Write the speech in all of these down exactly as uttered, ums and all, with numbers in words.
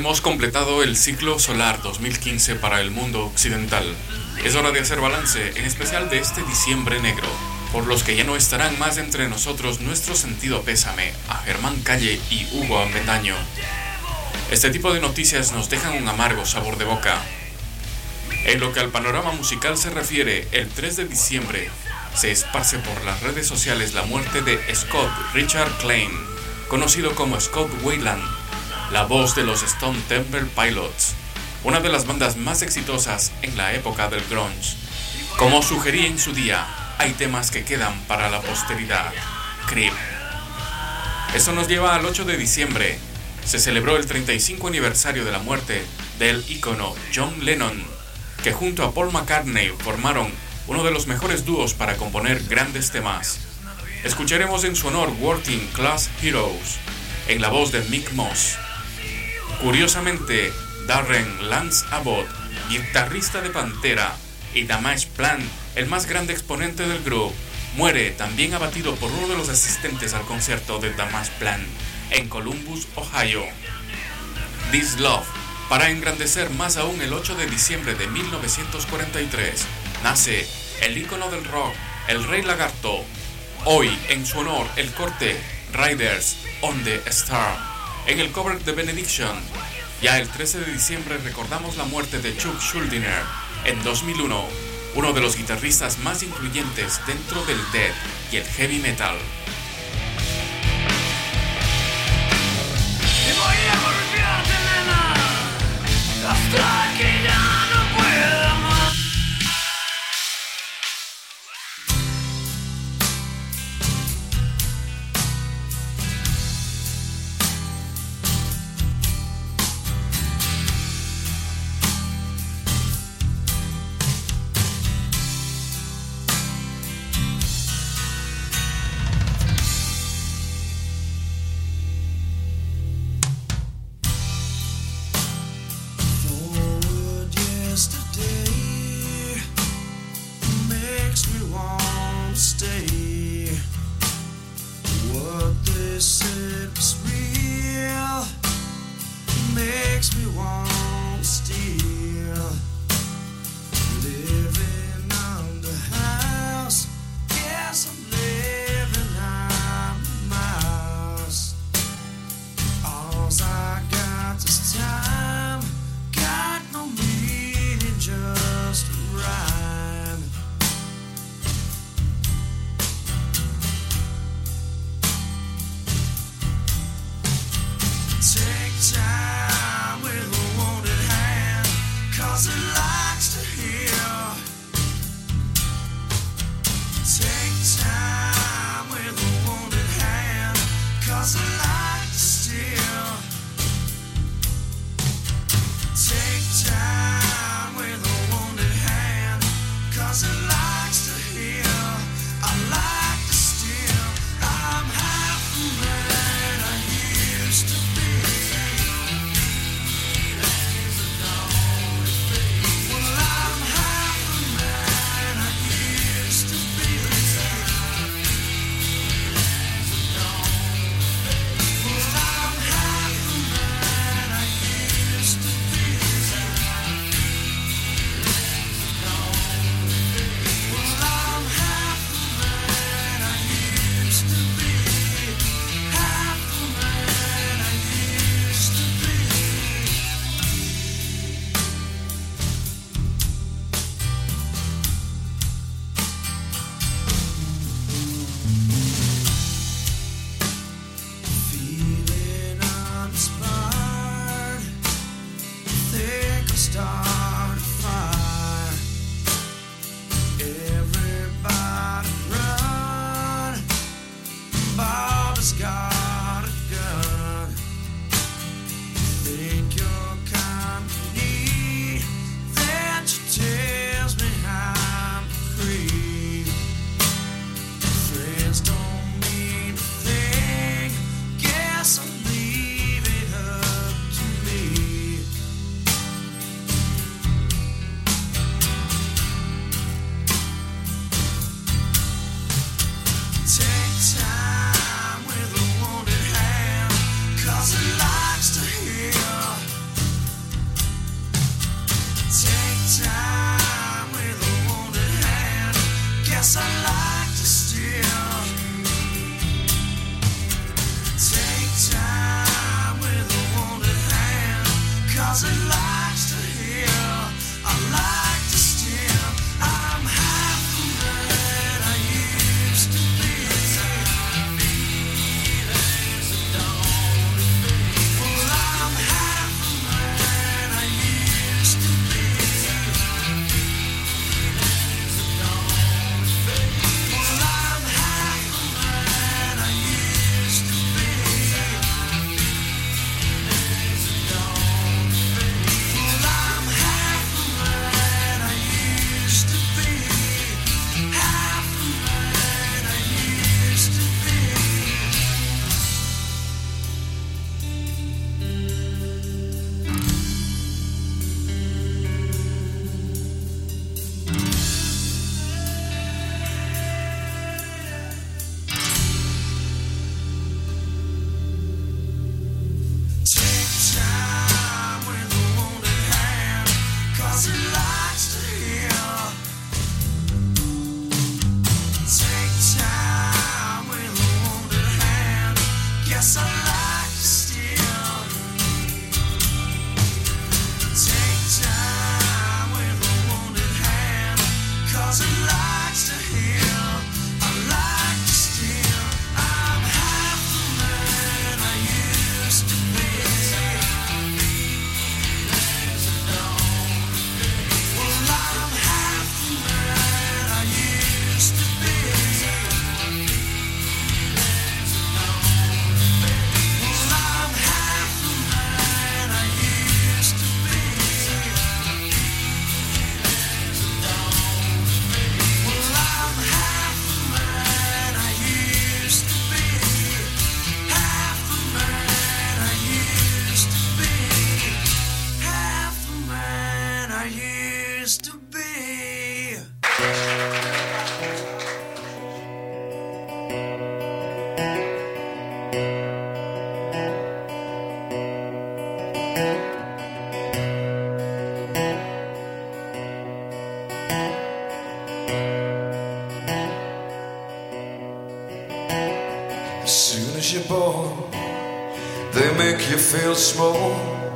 Hemos completado el ciclo solar dos mil quince para el mundo occidental. Es hora de hacer balance, en especial de este diciembre negro. Por los que ya no estarán más entre nosotros, nuestro sentido pésame a Germán Calle y Hugo Avendaño. Este tipo de noticias nos dejan un amargo sabor de boca. En lo que al panorama musical se refiere, el tres de diciembre se esparce por las redes sociales la muerte de Scott Richard Klein, conocido como Scott Weiland, la voz de los Stone Temple Pilots, una de las bandas más exitosas en la época del grunge. Como sugerí en su día, hay temas que quedan para la posteridad. Creep. Esto nos lleva al ocho de diciembre. Se celebró el treinta y cinco aniversario de la muerte del ícono John Lennon, que junto a Paul McCartney formaron uno de los mejores dúos para componer grandes temas. Escucharemos en su honor Working Class Heroes, en la voz de Mick Moss. Curiosamente, Darren Lance Abbott, guitarrista de Pantera, y Damage Plan, el más grande exponente del grupo, muere también abatido por uno de los asistentes al concierto de Damage Plan en Columbus, Ohio. This Love. Para engrandecer más aún, el ocho de diciembre de mil novecientos cuarenta y tres nace el ícono del rock, el Rey Lagarto. Hoy, en su honor, el corte Riders on the Star, en el cover de Benediction. Ya el trece de diciembre recordamos la muerte de Chuck Schuldiner en dos mil uno, uno de los guitarristas más influyentes dentro del death y el heavy metal. Hasta que ya no pueda más. Guess I like to steal. Take time with a wounded hand, 'cause it likes to heal. I like to steal. I'm half the man I used to be. Well, I'm half the man I used to be. Well, I'm half the man I used to be. Well, I'm half the man I used to be. Half the man I used to be. Take time with a wounded hand, 'cause it likes to heal. Take time with a wounded hand. Guess I like to steal. Take time with a wounded hand, 'cause it likes to heal. I like to steal. I'm half the man I used to be. Well, I'm half the man I used to be. Well, I'm half the man I used to be. Well, I'm half the man I used to be. Half the man I used to be. Half the man I used to be. As soon as you're born, they make you feel small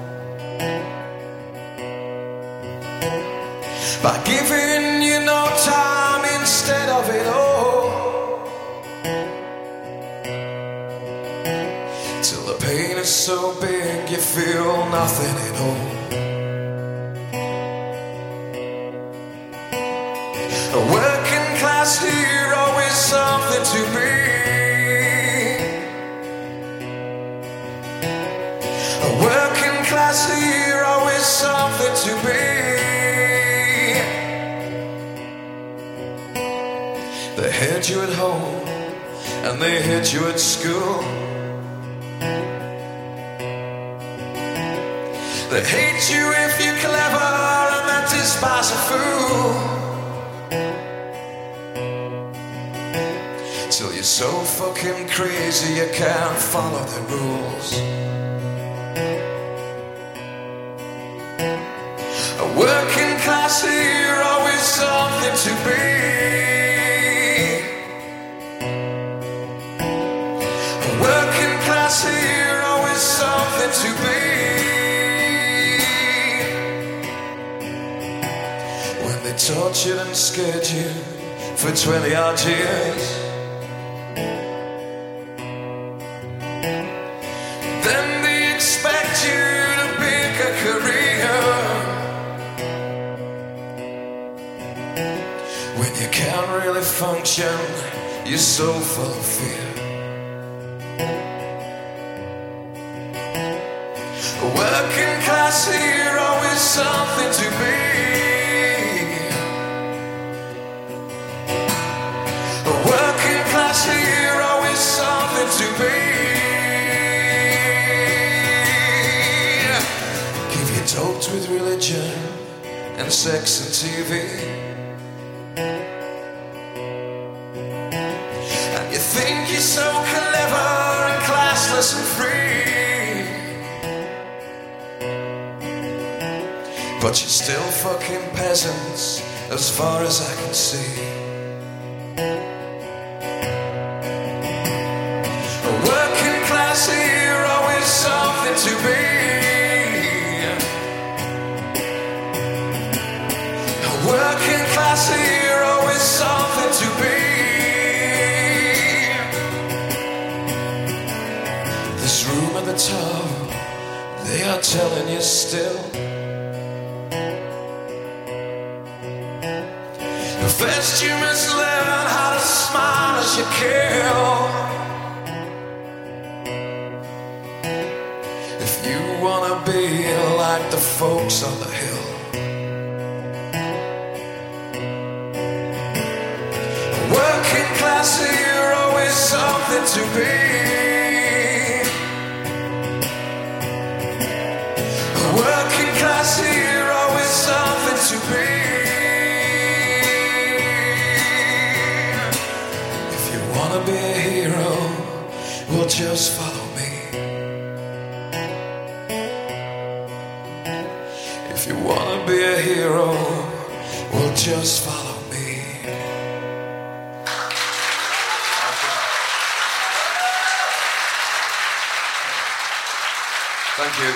by giving you no time instead of it all, till the pain is so big you feel nothing at all. A working class hero is something to be. A working class hero is something to be. They hate you at home and they hate you at school. They hate you if you're clever and that despise a fool. Till you're so fucking crazy you can't follow the rules. A working class hero is something to be. A working class hero is something to be. When they tortured and scared you for twenty odd years, then they expect you to pick a career. When you can't really function, you're so full of fear. A working class hero is something to be. A working class hero is something to be. Give you talks with religion and sex and T V. And you think you're so clever and classless and free, but you're still fucking peasants as far as I can see. A working class hero is something to be. A working class hero is something to be. This room at the top, they are telling you still. First you must learn how to smile as you kill. If you wanna be like the folks on the hill. A working class hero is something to be. A working class hero is something to be. Wanna be a hero? Well, just follow me. If you wanna be a hero, well, just follow me. Thank you.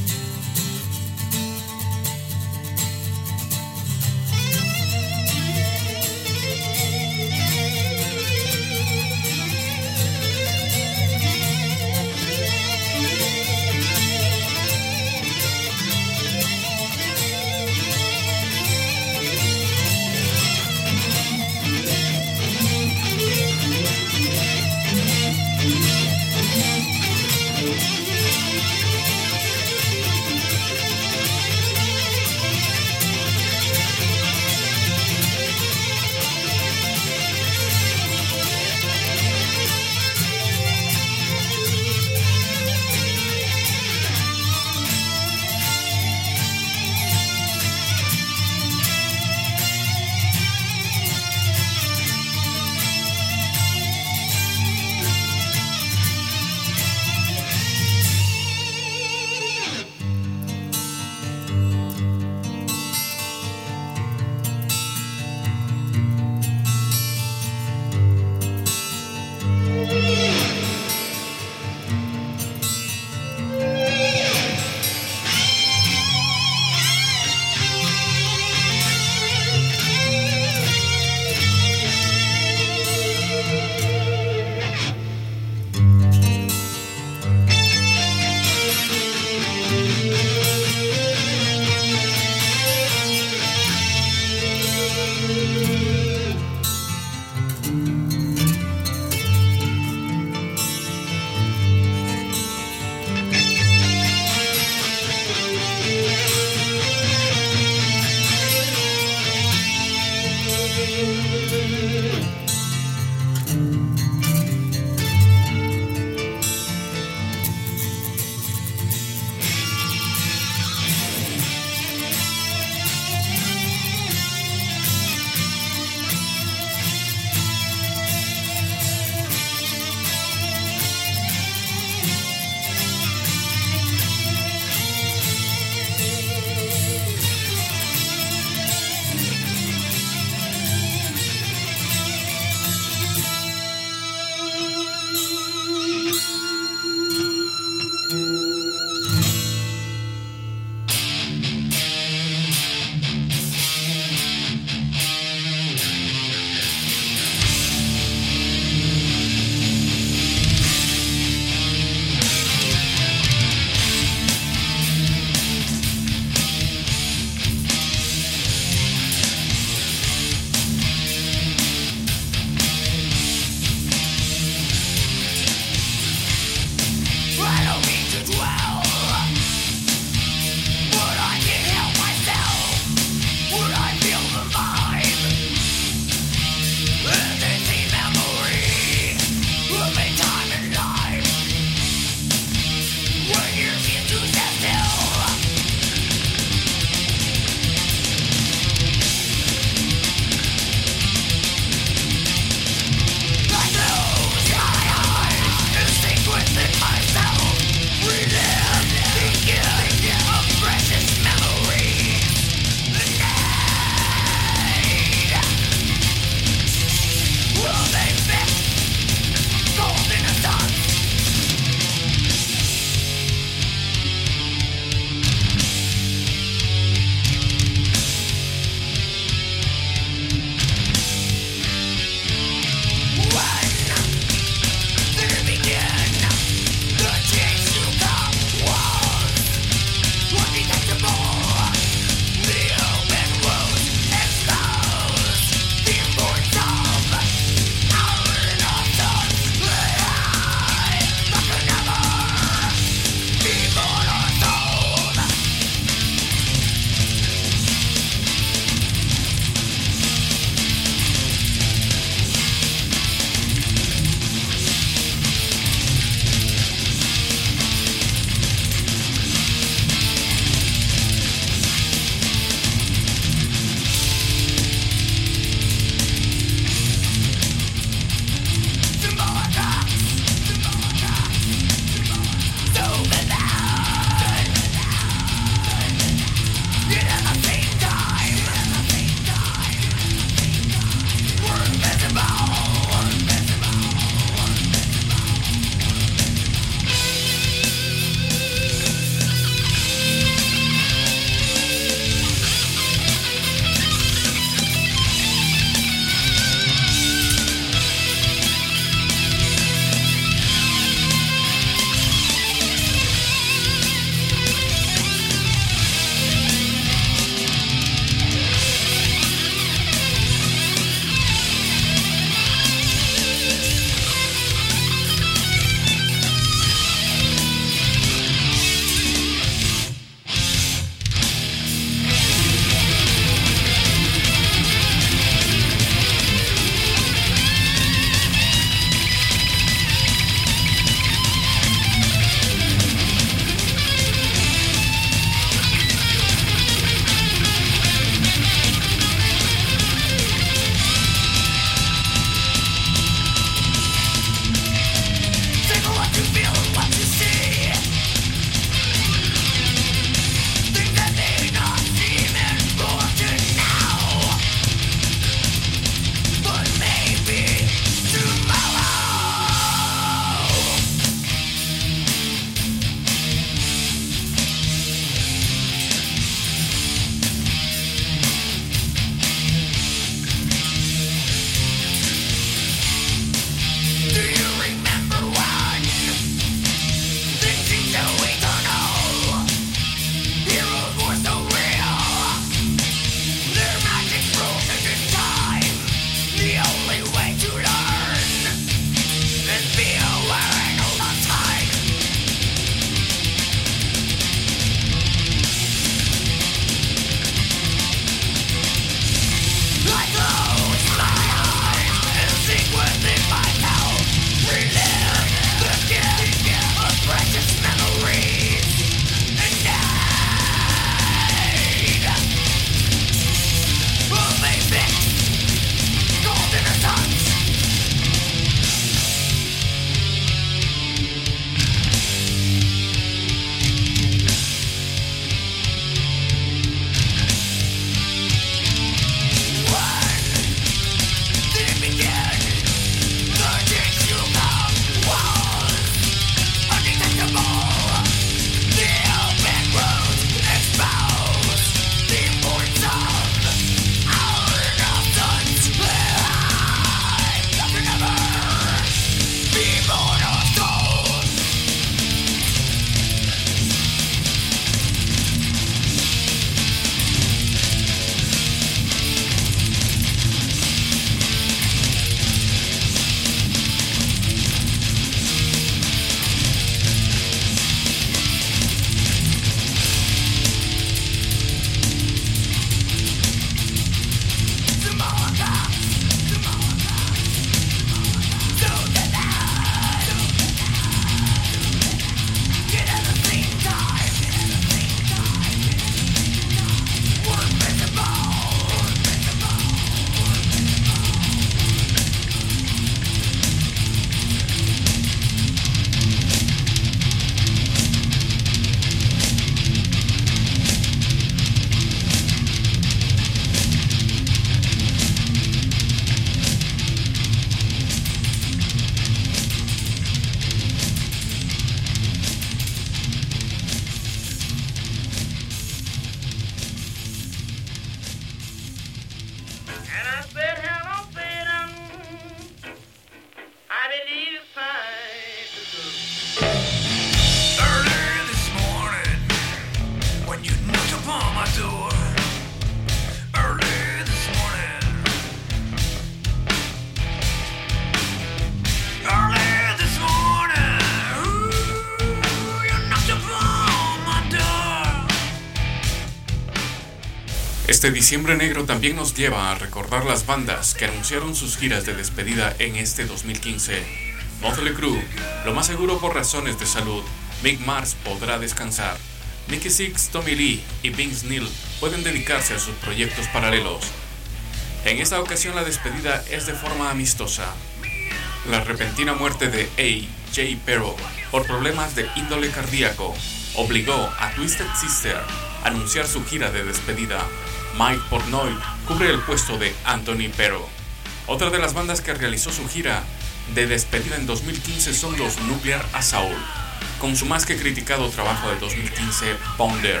Este diciembre negro también nos lleva a recordar las bandas que anunciaron sus giras de despedida en este dos mil quince. Mötley Crüe, lo más seguro por razones de salud. Mick Mars podrá descansar. Nikki Sixx, Tommy Lee y Vince Neil pueden dedicarse a sus proyectos paralelos. En esta ocasión la despedida es de forma amistosa. La repentina muerte de A J Pero por problemas de índole cardíaco obligó a Twisted Sister a anunciar su gira de despedida. Mike Portnoy cubre el puesto de Anthony Pero. Otra de las bandas que realizó su gira de despedida en dos mil quince son los Nuclear Assault, con su más que criticado trabajo de dos mil quince, Ponder.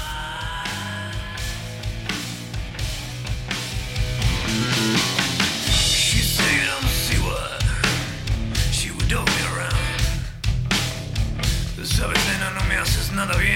Sabes, nena, no me haces nada bien.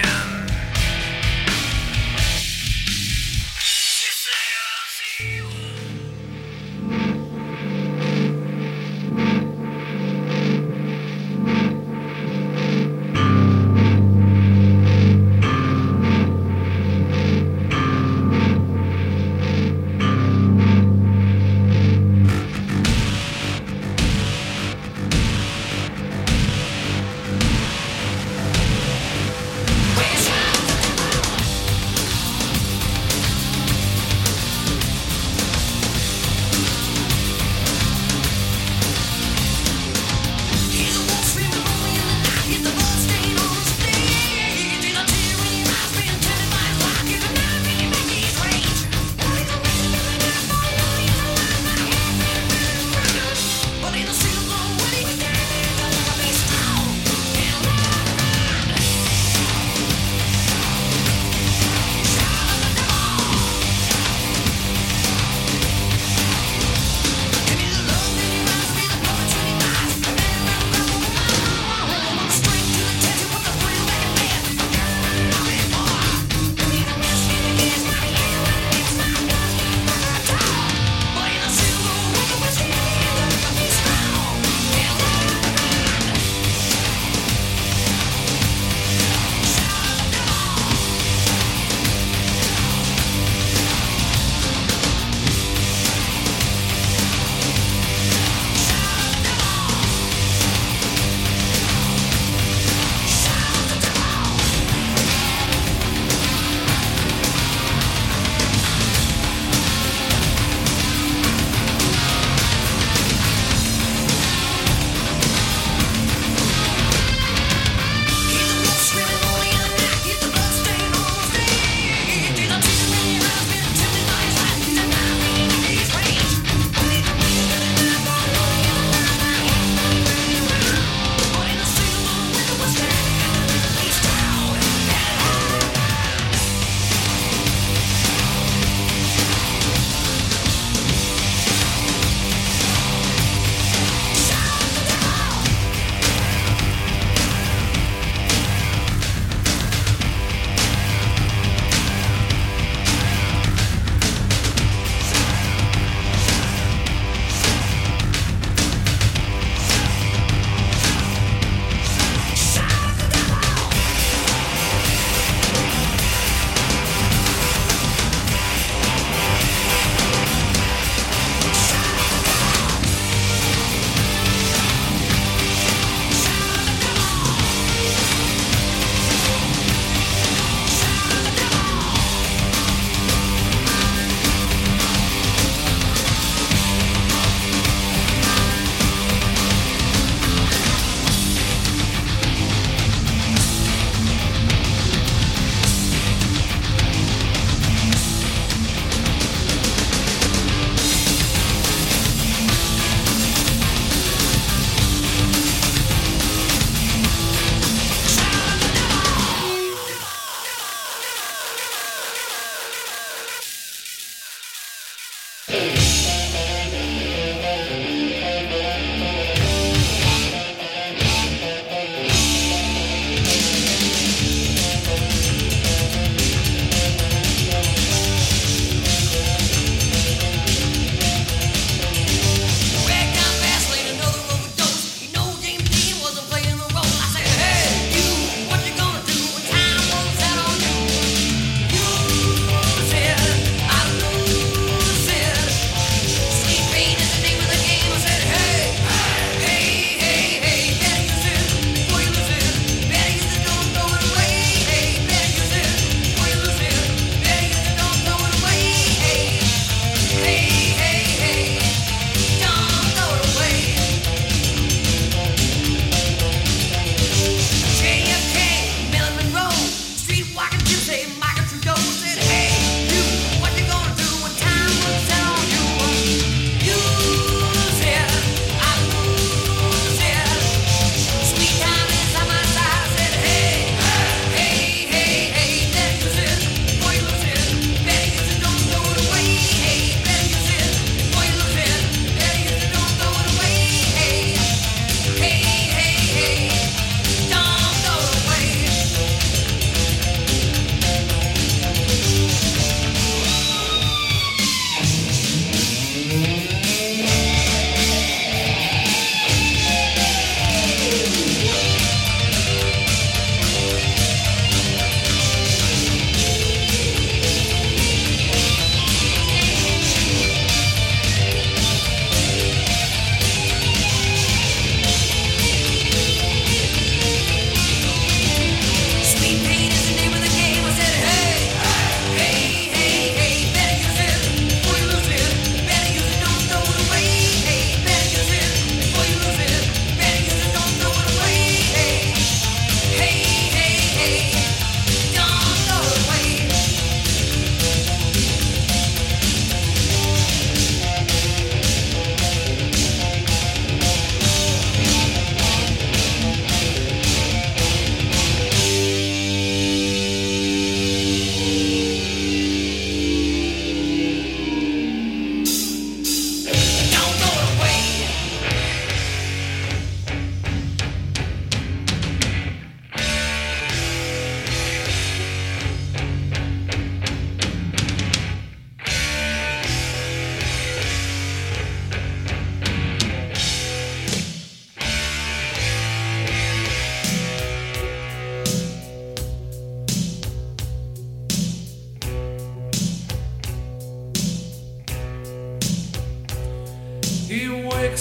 We try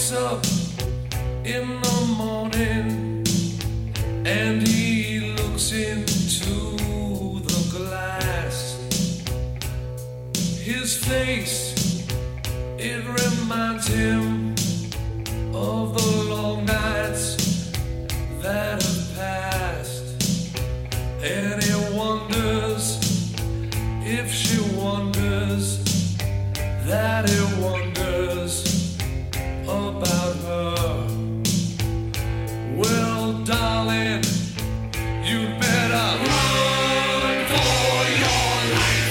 up in the morning and he looks into the glass. His face, it reminds him of the long nights that have passed, and he wonders if she wonders that he wonders about her. Well, darling, you'd better run for your life.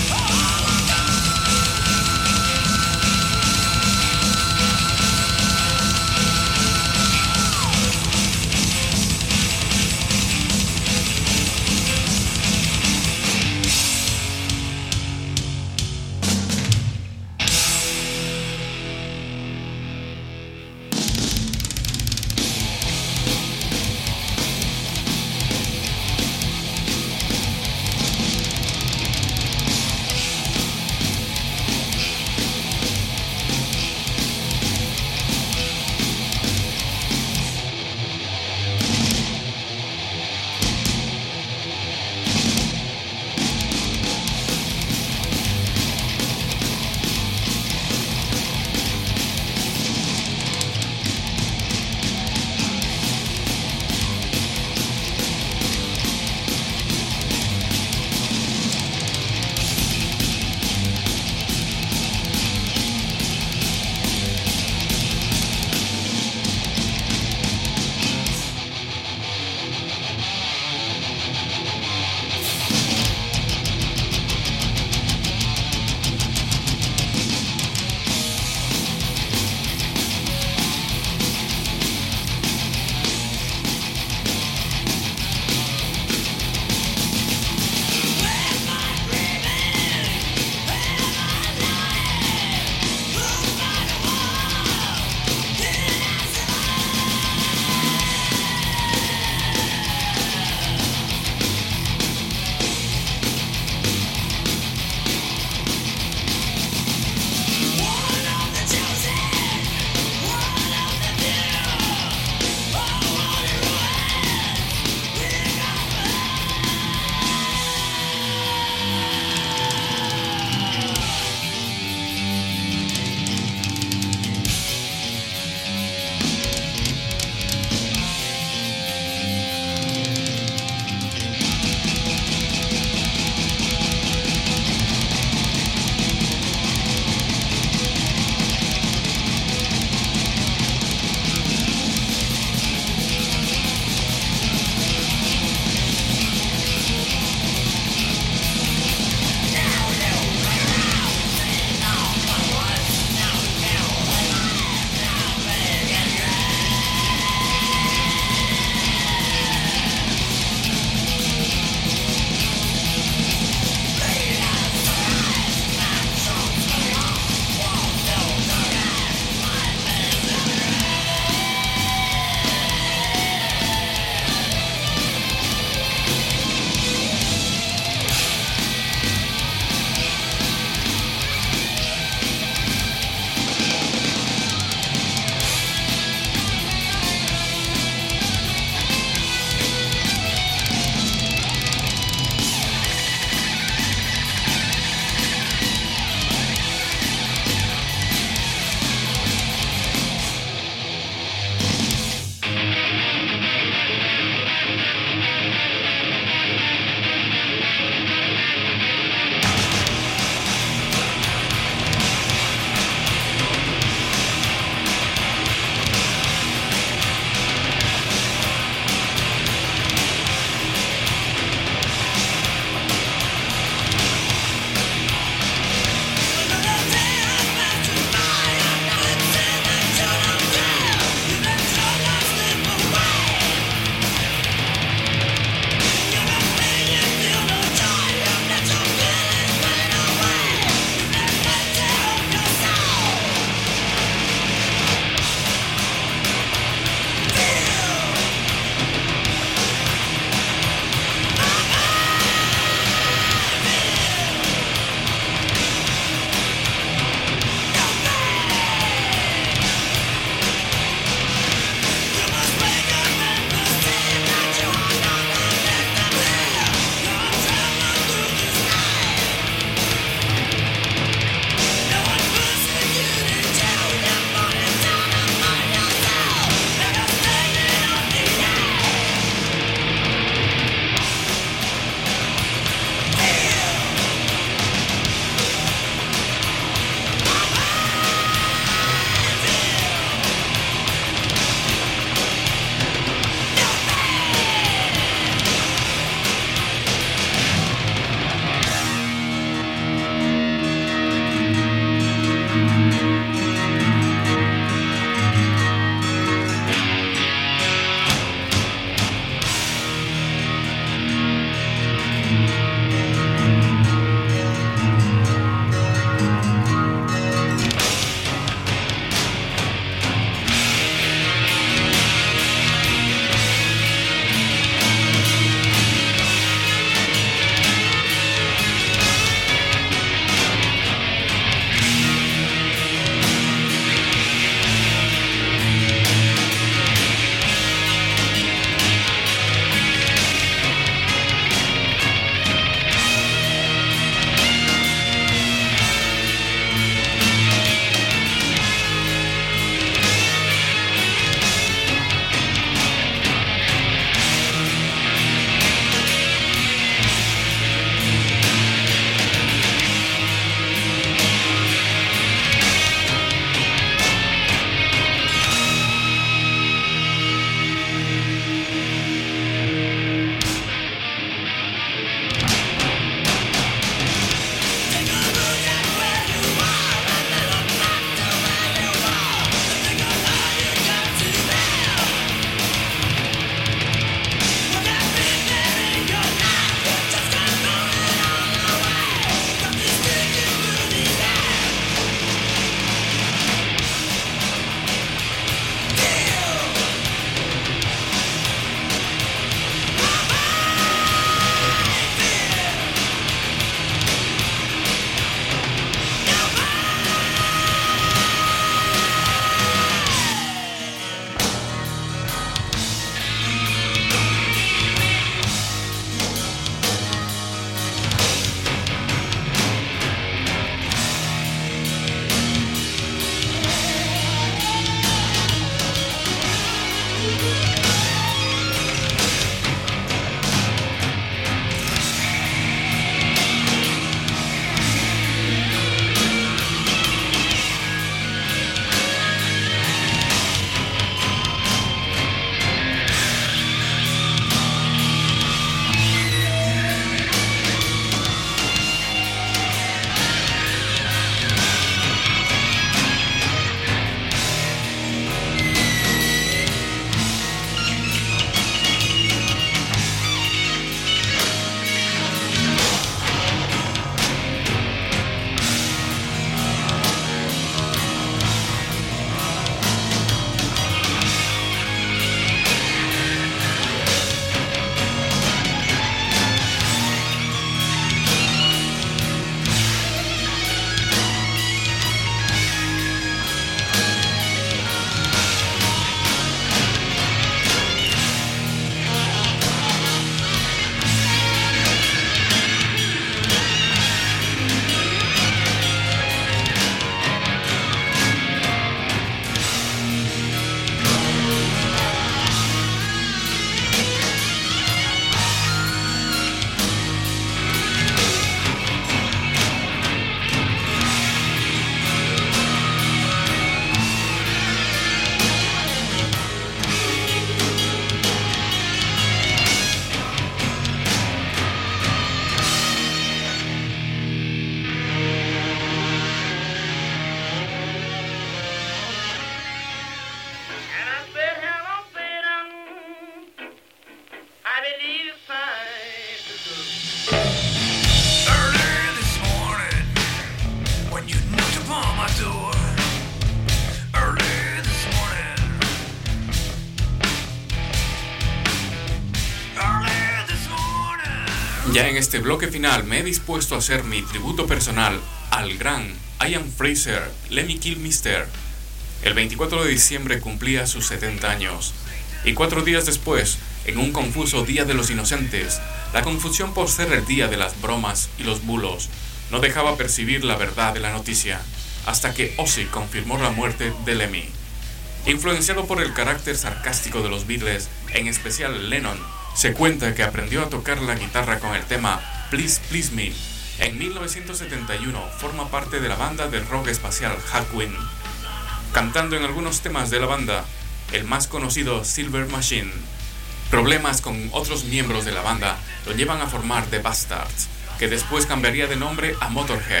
Ya en este bloque final me he dispuesto a hacer mi tributo personal al gran Ian Fraser, Lemmy Kilmister. El veinticuatro de diciembre cumplía sus setenta años, y cuatro días después, en un confuso Día de los Inocentes, la confusión por ser el día de las bromas y los bulos no dejaba percibir la verdad de la noticia, hasta que Ozzy confirmó la muerte de Lemmy. Influenciado por el carácter sarcástico de los Beatles, en especial Lennon, se cuenta que aprendió a tocar la guitarra con el tema Please Please Me. En mil novecientos setenta y uno forma parte de la banda de rock espacial Hawkwind, cantando en algunos temas de la banda, el más conocido Silver Machine. Problemas con otros miembros de la banda lo llevan a formar The Bastards, que después cambiaría de nombre a Motorhead.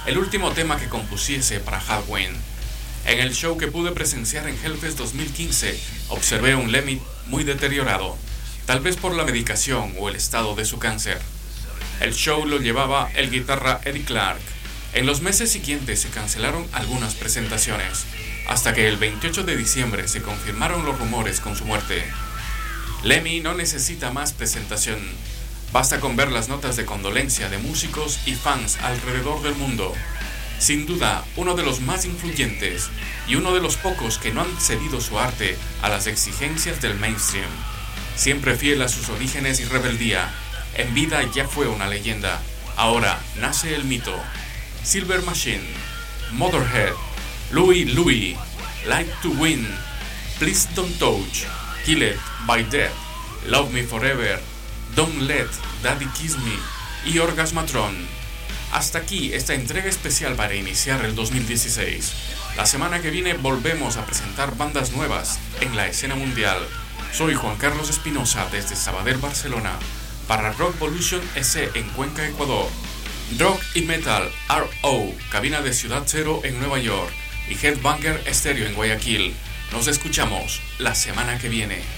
el último tema que compusiese para Halloween. En el show que pude presenciar en Hellfest dos mil quince, observé un Lemmy muy deteriorado, tal vez por la medicación o el estado de su cáncer. El show lo llevaba el guitarra Eddie Clark. En los meses siguientes se cancelaron algunas presentaciones, hasta que el veintiocho de diciembre se confirmaron los rumores con su muerte. Lemmy no necesita más presentación. Basta con ver las notas de condolencia de músicos y fans alrededor del mundo. Sin duda, uno de los más influyentes y uno de los pocos que no han cedido su arte a las exigencias del mainstream. Siempre fiel a sus orígenes y rebeldía, en vida ya fue una leyenda. Ahora nace el mito. Silver Machine, Motorhead, Louie Louie, Like to Win, Please Don't Touch, Killed by Death, Love Me Forever, Don't Let Daddy Kiss Me y Orgasmatron. Hasta aquí esta entrega especial para iniciar el dos mil dieciséis. La semana que viene volvemos a presentar bandas nuevas en la escena mundial. Soy Juan Carlos Espinosa desde Sabadell, Barcelona, para Rockvolution S en Cuenca, Ecuador. Rock y Metal R O, cabina de Ciudad Cero en Nueva York, y Headbanger Estéreo en Guayaquil. Nos escuchamos la semana que viene.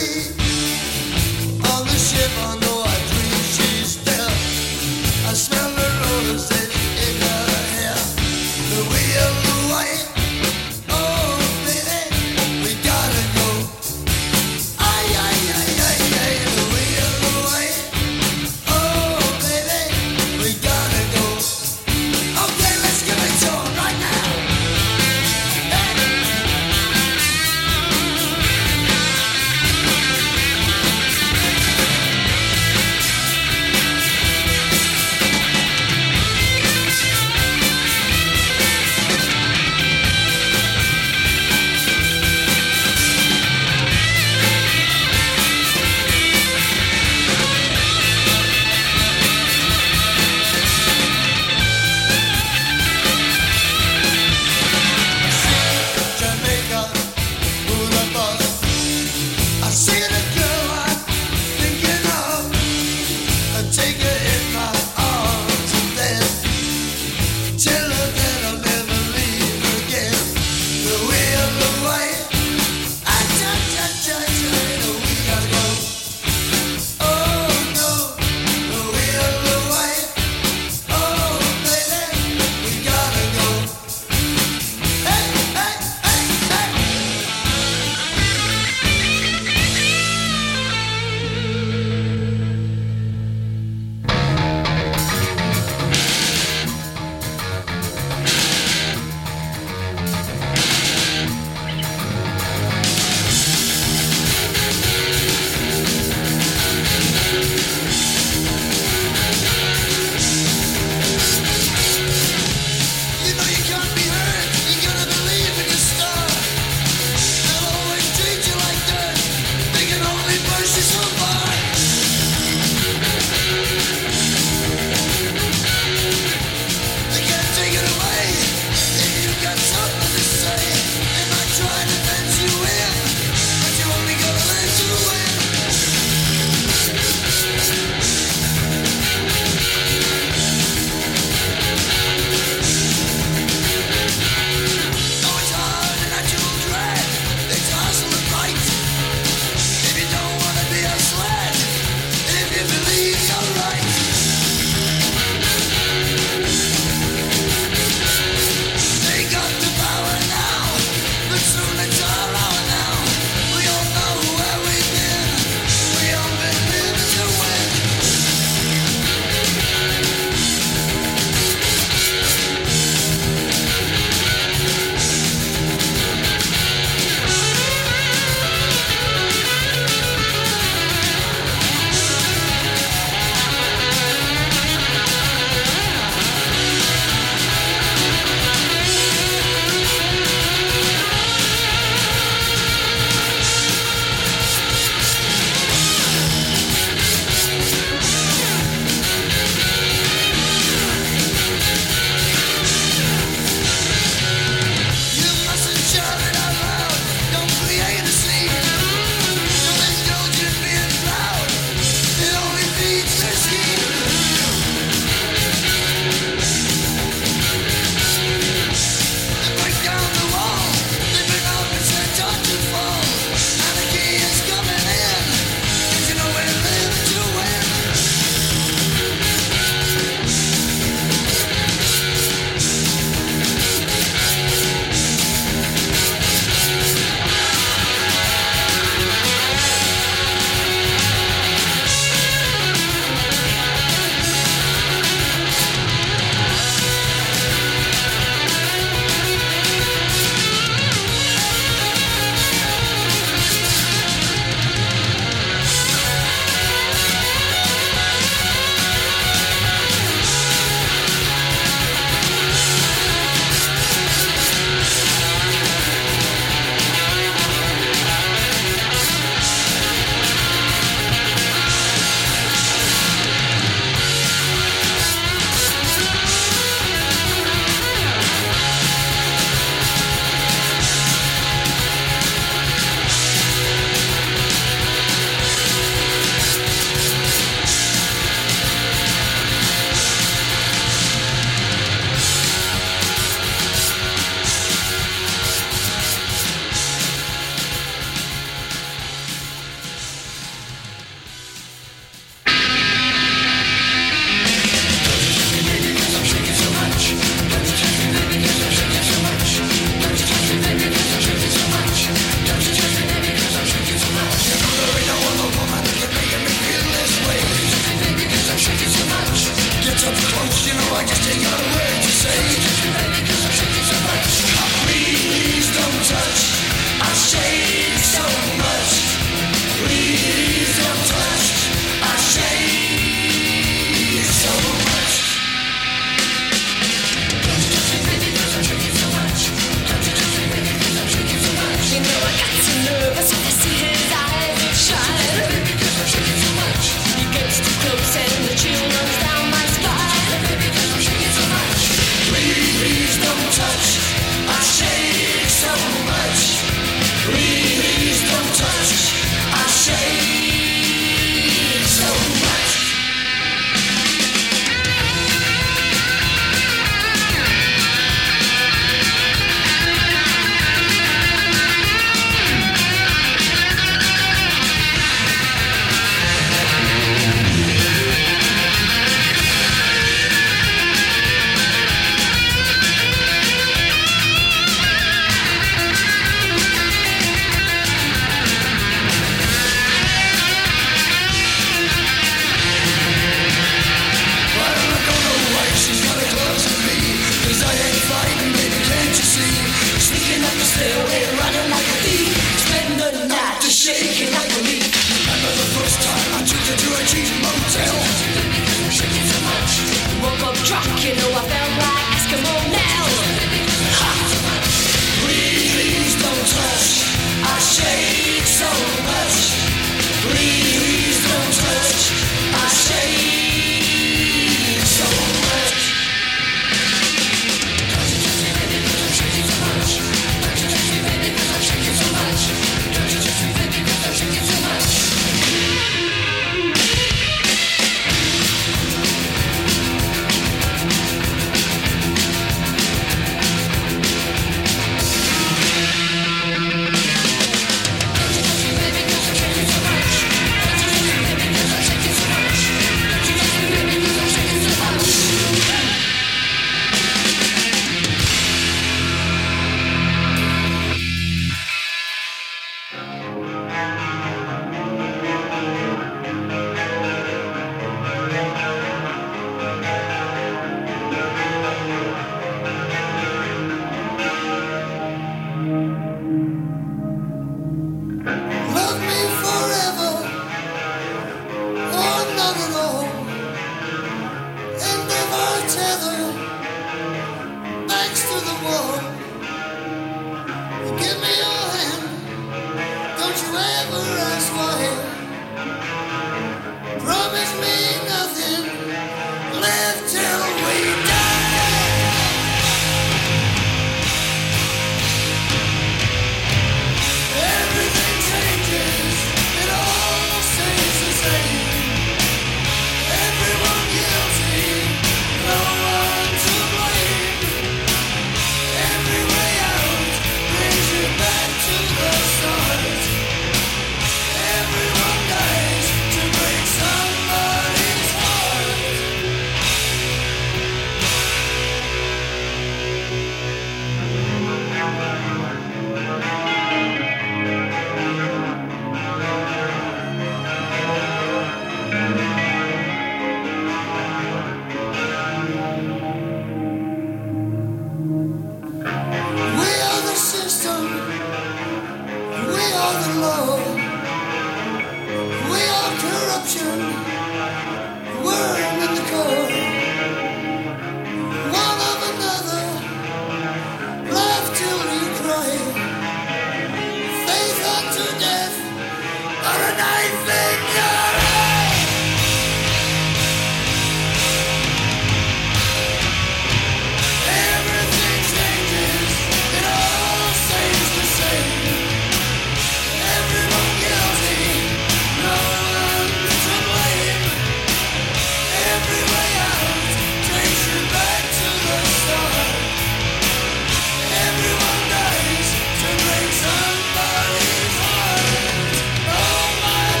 Everyone dies to break somebody's heart. Oh my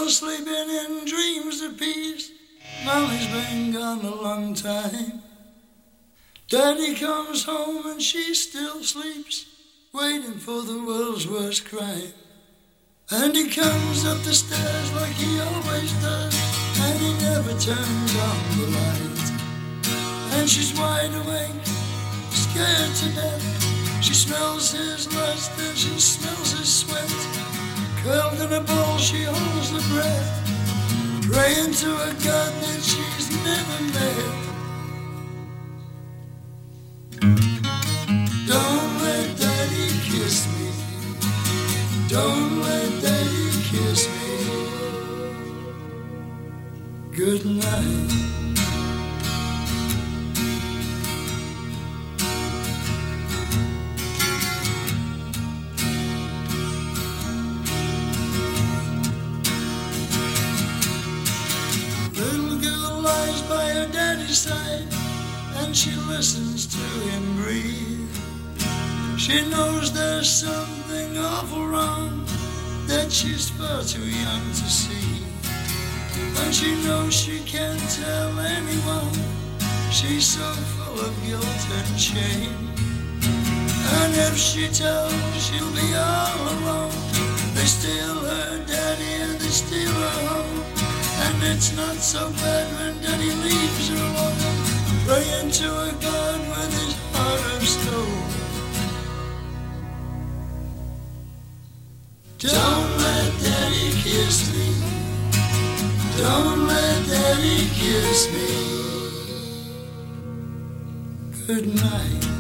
Still sleeping in dreams of peace. Mommy's been gone a long time. Daddy comes home and she still sleeps, waiting for the world's worst crime. And he comes up the stairs like he always does, and he never turns on the light. And she's wide awake, scared to death. She smells his lust and she smells his sweat. Curled in a ball she holds her breath, praying to a God that she's never met. Don't let Daddy kiss me. Don't let Daddy kiss me. Good night. Little girl lies by her daddy's side, and she listens to him breathe. She knows there's something awful wrong that she's far too young to see. And she knows she can't tell anyone, she's so full of guilt and shame. And if she tells, she'll be all alone. They steal her daddy and they steal her home. And it's not so bad when Daddy leaves her alone, praying to a God with his heart of stone. Don't let Daddy kiss me. Don't let Daddy kiss me. Good night.